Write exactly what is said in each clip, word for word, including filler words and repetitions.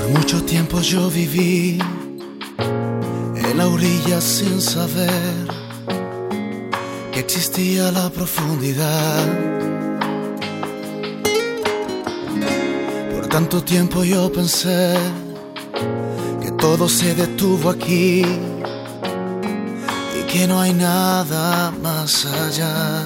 Mucho tiempo yo viví en la orilla sin saber que existía la profundidad. Por tanto tiempo yo pensé que todo se detuvo aquí y que no hay nada más allá.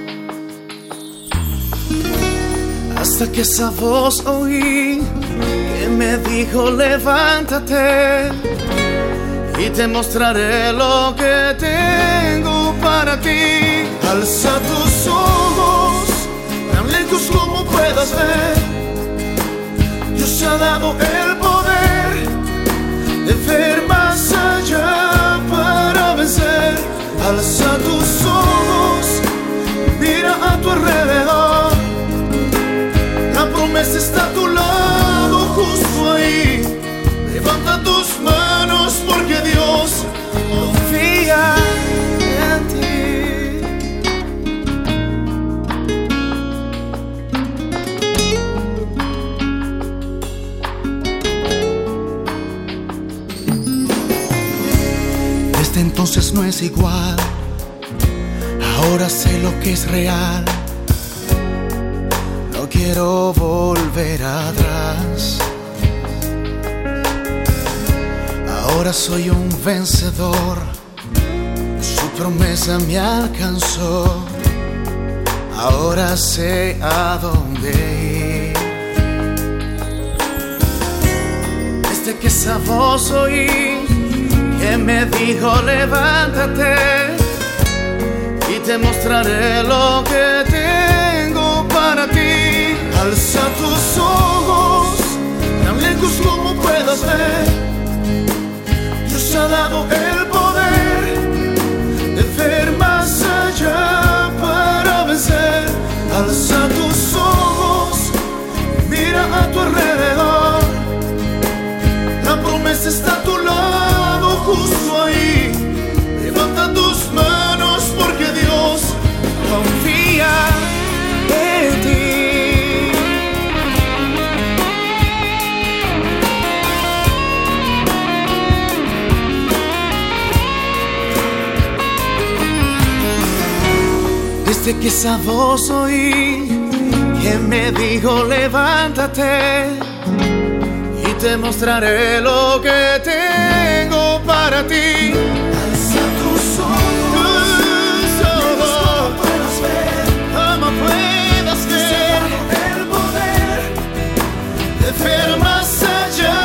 Hasta que esa voz oí que me dijo: levántate y te mostraré lo que tengo para ti. Alza tus ojos tan lejos como puedas ver. Dios te ha dado el poder de ver más allá para vencer. Alza tus ojos, mira a tu alrededor. La promesa está a tu lado, justo ahí. Levanta tus manos porque Dios confía en ti. Desde entonces no es igual. Ahora sé lo que es real. No quiero volver atrás. Ahora soy un vencedor. Su promesa me alcanzó. Ahora sé a dónde ir. Desde que esa voz oí que me dijo: levántate y te mostraré lo que tengo para ti. Alza tus ojos tan lejos como puedas ver. Dios te ha dado el poder de ver más allá para vencer. Alza tus ojos, mira a tu alrededor. La promesa está a tu lado, justo ahí. Levanta tus manos porque Dios confía en ti. Desde que esa voz oí que me dijo: levántate y te mostraré lo que tengo para ti. Alza tus ojos, como puedas ver, como puedas ver el poder de ver más allá.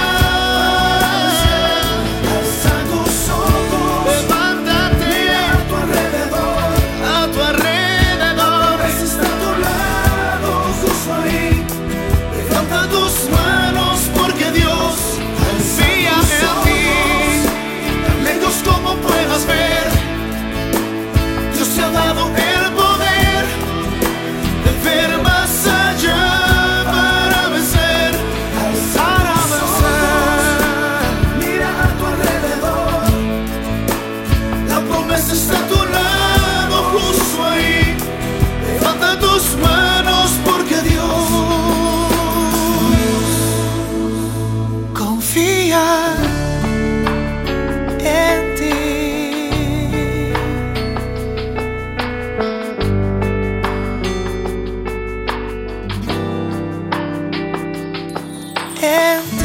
Alza tus ojos, levántate a tu alrededor, a tu alrededor. Está a tu lado, justo ahí. Levanta tus manos porque Dios confía en ti. Tan lejos como puedas ver, Dios te ha dado el poder de ver más allá para vencer. Para vencer. Mira a tu alrededor. La promesa está a tu lado, justo ahí. Levanta tus manos porque Dios confía en ti. En ti.